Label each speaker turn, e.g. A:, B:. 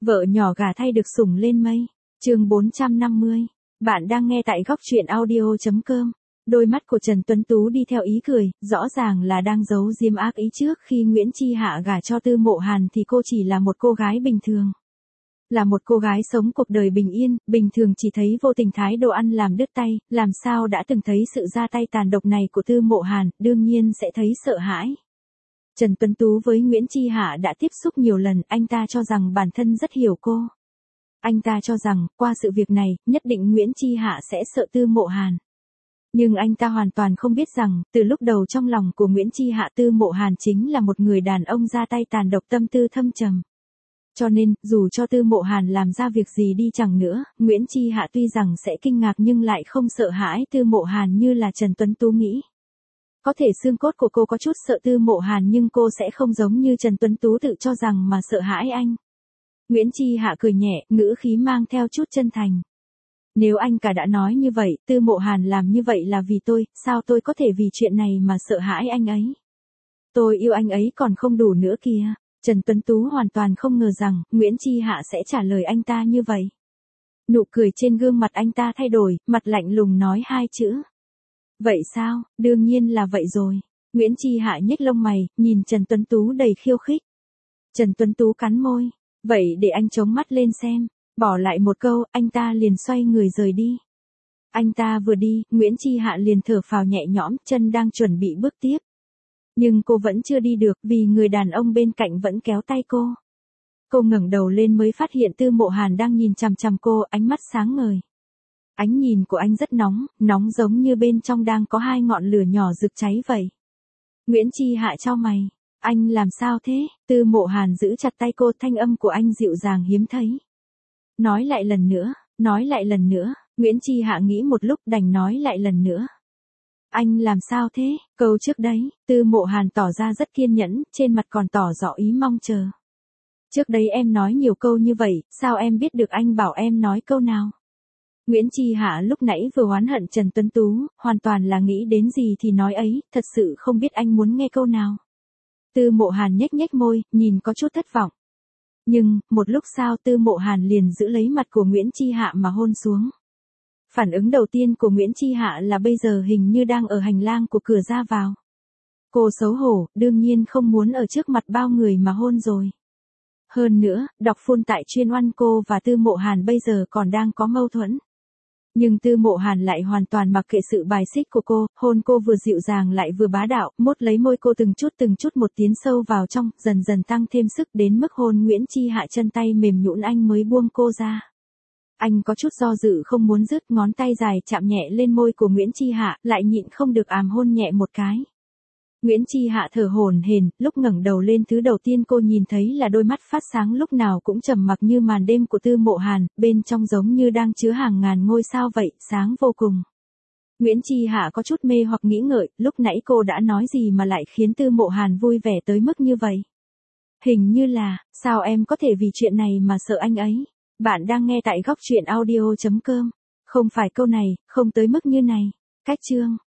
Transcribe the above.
A: Vợ nhỏ gả thay được sủng lên mây. Chương 450. Bạn đang nghe tại góc truyện audio.com. Đôi mắt của Trần Tuấn Tú đi theo ý cười, rõ ràng là đang giấu diếm ác ý trước khi Nguyễn Chi Hạ gả cho Tư Mộ Hàn thì cô chỉ là một cô gái bình thường. Là một cô gái sống cuộc đời bình yên, bình thường chỉ thấy vô tình thái đồ ăn làm đứt tay, làm sao đã từng thấy sự ra tay tàn độc này của Tư Mộ Hàn, đương nhiên sẽ thấy sợ hãi. Trần Tuấn Tú với Nguyễn Chi Hạ đã tiếp xúc nhiều lần, anh ta cho rằng bản thân rất hiểu cô. Anh ta cho rằng, qua sự việc này, nhất định Nguyễn Chi Hạ sẽ sợ Tư Mộ Hàn. Nhưng anh ta hoàn toàn không biết rằng, từ lúc đầu trong lòng của Nguyễn Chi Hạ Tư Mộ Hàn chính là một người đàn ông ra tay tàn độc tâm tư thâm trầm. Cho nên, dù cho Tư Mộ Hàn làm ra việc gì đi chẳng nữa, Nguyễn Chi Hạ tuy rằng sẽ kinh ngạc nhưng lại không sợ hãi Tư Mộ Hàn như là Trần Tuấn Tú nghĩ. Có thể xương cốt của cô có chút sợ Tư Mộ Hàn nhưng cô sẽ không giống như Trần Tuấn Tú tự cho rằng mà sợ hãi anh. Nguyễn Chi Hạ cười nhẹ, ngữ khí mang theo chút chân thành. Nếu anh cả đã nói như vậy, Tư Mộ Hàn làm như vậy là vì tôi, sao tôi có thể vì chuyện này mà sợ hãi anh ấy? Tôi yêu anh ấy còn không đủ nữa kìa. Trần Tuấn Tú hoàn toàn không ngờ rằng, Nguyễn Chi Hạ sẽ trả lời anh ta như vậy. Nụ cười trên gương mặt anh ta thay đổi, mặt lạnh lùng nói hai chữ. Vậy sao, đương nhiên là vậy rồi. Nguyễn Chi Hạ nhếch lông mày, nhìn Trần Tuấn Tú đầy khiêu khích. Trần Tuấn Tú cắn môi. Vậy để anh chống mắt lên xem. Bỏ lại một câu, anh ta liền xoay người rời đi. Anh ta vừa đi, Nguyễn Chi Hạ liền thở phào nhẹ nhõm, chân đang chuẩn bị bước tiếp. Nhưng cô vẫn chưa đi được vì người đàn ông bên cạnh vẫn kéo tay cô. Cô ngẩng đầu lên mới phát hiện Tư Mộ Hàn đang nhìn chằm chằm cô, ánh mắt sáng ngời. Ánh nhìn của anh rất nóng, nóng giống như bên trong đang có hai ngọn lửa nhỏ rực cháy vậy. Nguyễn Chi Hạ chau mày. Anh làm sao thế? Tư Mộ Hàn giữ chặt tay cô, thanh âm của anh dịu dàng hiếm thấy. Nói lại lần nữa, nói lại lần nữa. Nguyễn Chi Hạ nghĩ một lúc đành nói lại lần nữa. Anh làm sao thế? Câu trước đấy, Tư Mộ Hàn tỏ ra rất kiên nhẫn, trên mặt còn tỏ rõ ý mong chờ. Trước đấy em nói nhiều câu như vậy, sao em biết được anh bảo em nói câu nào? Nguyễn Chi Hạ lúc nãy vừa oán hận Trần Tuấn Tú, hoàn toàn là nghĩ đến gì thì nói ấy, thật sự không biết anh muốn nghe câu nào. Tư Mộ Hàn nhếch nhếch môi, nhìn có chút thất vọng. Nhưng, một lúc sau Tư Mộ Hàn liền giữ lấy mặt của Nguyễn Chi Hạ mà hôn xuống. Phản ứng đầu tiên của Nguyễn Chi Hạ là bây giờ hình như đang ở hành lang của cửa ra vào. Cô xấu hổ, đương nhiên không muốn ở trước mặt bao người mà hôn rồi. Hơn nữa, đọc phun tại chuyên oan cô và Tư Mộ Hàn bây giờ còn đang có mâu thuẫn. Nhưng Tư Mộ Hàn lại hoàn toàn mặc kệ sự bài xích của cô, hôn cô vừa dịu dàng lại vừa bá đạo, mốt lấy môi cô từng chút một tiến sâu vào trong, dần dần tăng thêm sức đến mức hôn Nguyễn Chi Hạ chân tay mềm nhũn anh mới buông cô ra. Anh có chút do dự không muốn dứt, ngón tay dài chạm nhẹ lên môi của Nguyễn Chi Hạ, lại nhịn không được àm hôn nhẹ một cái. Nguyễn Chi Hạ thở hổn hển, lúc ngẩng đầu lên thứ đầu tiên cô nhìn thấy là đôi mắt phát sáng lúc nào cũng trầm mặc như màn đêm của Tư Mộ Hàn, bên trong giống như đang chứa hàng ngàn ngôi sao vậy, sáng vô cùng. Nguyễn Chi Hạ có chút mê hoặc nghĩ ngợi, lúc nãy cô đã nói gì mà lại khiến Tư Mộ Hàn vui vẻ tới mức như vậy? Hình như là, sao em có thể vì chuyện này mà sợ anh ấy? Bạn đang nghe tại góc truyện audio.com. Không phải câu này, không tới mức như này. Cách chương.